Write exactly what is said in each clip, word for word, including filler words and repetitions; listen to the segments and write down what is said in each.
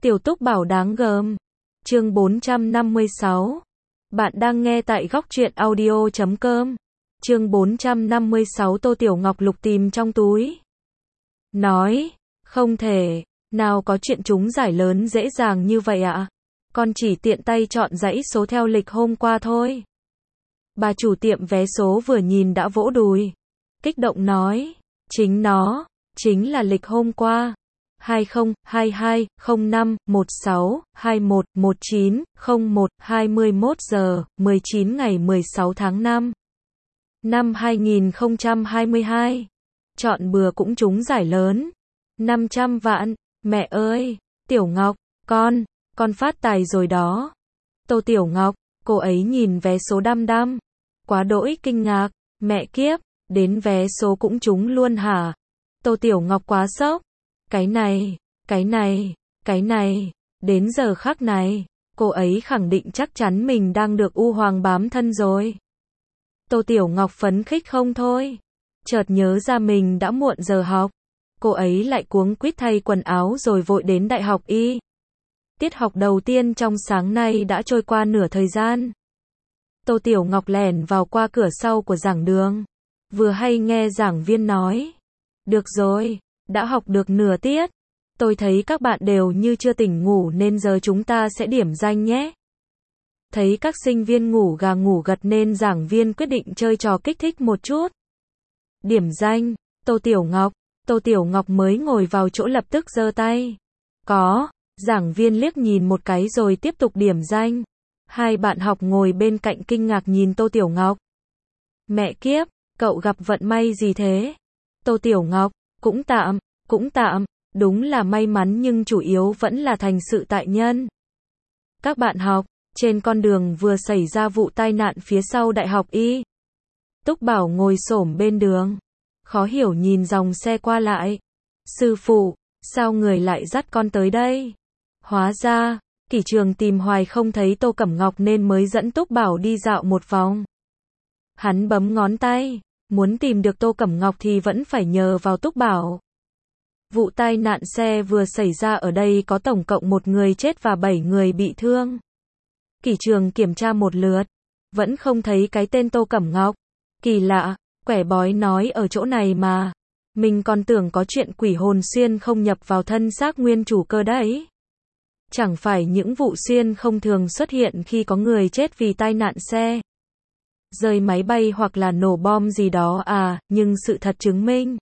Tiểu Túc Bảo đáng gờm. Chương bốn trăm năm mươi sáu. Bạn đang nghe tại góc truyện audio chấm com. Chương bốn trăm năm mươi sáu. Tô Tiểu Ngọc lục tìm trong túi. Nói, không thể, nào có chuyện trúng giải lớn dễ dàng như vậy ạ. Con chỉ tiện tay chọn dãy số theo lịch hôm qua thôi. Bà chủ tiệm vé số vừa nhìn đã vỗ đùi. Kích động nói, chính nó, chính là lịch hôm qua. hai không hai hai không năm một sáu hai một một chín không một hai mươi mốt giờ mười chín ngày mười sáu tháng năm năm hai nghìn không trăm hai mươi hai. Chọn bừa cũng trúng giải lớn. năm trăm vạn. Mẹ ơi, Tiểu Ngọc, con, con phát tài rồi đó. Tô Tiểu Ngọc, cô ấy nhìn vé số đăm đăm. Quá đỗi kinh ngạc. Mẹ kiếp, đến vé số cũng trúng luôn hả? Tô Tiểu Ngọc quá sốc. Cái này, cái này, cái này, đến giờ khắc này, cô ấy khẳng định chắc chắn mình đang được U Hoàng bám thân rồi. Tô Tiểu Ngọc phấn khích không thôi. Chợt nhớ ra mình đã muộn giờ học. Cô ấy lại cuống quýt thay quần áo rồi vội đến Đại học Y. Tiết học đầu tiên trong sáng nay đã trôi qua nửa thời gian. Tô Tiểu Ngọc lẻn vào qua cửa sau của giảng đường. Vừa hay nghe giảng viên nói. Được rồi, đã học được nửa tiết. Tôi thấy các bạn đều như chưa tỉnh ngủ nên giờ chúng ta sẽ điểm danh nhé. Thấy các sinh viên ngủ gà ngủ gật nên giảng viên quyết định chơi trò kích thích một chút. Điểm danh, Tô Tiểu Ngọc. Tô Tiểu Ngọc mới ngồi vào chỗ lập tức giơ tay. Có, giảng viên liếc nhìn một cái rồi tiếp tục điểm danh. Hai bạn học ngồi bên cạnh kinh ngạc nhìn Tô Tiểu Ngọc. Mẹ kiếp, cậu gặp vận may gì thế? Tô Tiểu Ngọc, cũng tạm, cũng tạm, đúng là may mắn nhưng chủ yếu vẫn là thành sự tại nhân. Các bạn học, trên con đường vừa xảy ra vụ tai nạn phía sau Đại học Y. Túc Bảo ngồi xổm bên đường, khó hiểu nhìn dòng xe qua lại. Sư phụ, sao người lại dắt con tới đây? Hóa ra, Kỷ Trường tìm hoài không thấy Tô Cẩm Ngọc nên mới dẫn Túc Bảo đi dạo một vòng. Hắn bấm ngón tay, muốn tìm được Tô Cẩm Ngọc thì vẫn phải nhờ vào Túc Bảo. Vụ tai nạn xe vừa xảy ra ở đây có tổng cộng một người chết và bảy người bị thương. Kỷ Trường kiểm tra một lượt, vẫn không thấy cái tên Tô Cẩm Ngọc. Kỳ lạ, quẻ bói nói ở chỗ này mà. Mình còn tưởng có chuyện quỷ hồn xuyên không nhập vào thân xác nguyên chủ cơ đấy. Chẳng phải những vụ xuyên không thường xuất hiện khi có người chết vì tai nạn xe, rơi máy bay hoặc là nổ bom gì đó à, nhưng sự thật chứng minh.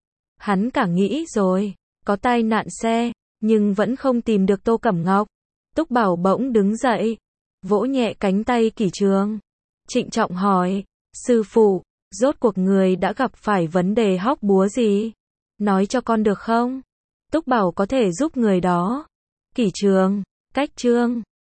Hắn cả nghĩ rồi, có tai nạn xe, nhưng vẫn không tìm được Tô Cẩm Ngọc. Túc Bảo bỗng đứng dậy, vỗ nhẹ cánh tay Kỷ Trường. Trịnh trọng hỏi, sư phụ, rốt cuộc người đã gặp phải vấn đề hóc búa gì? Nói cho con được không? Túc Bảo có thể giúp người đó. Kỷ Trường, cách chương.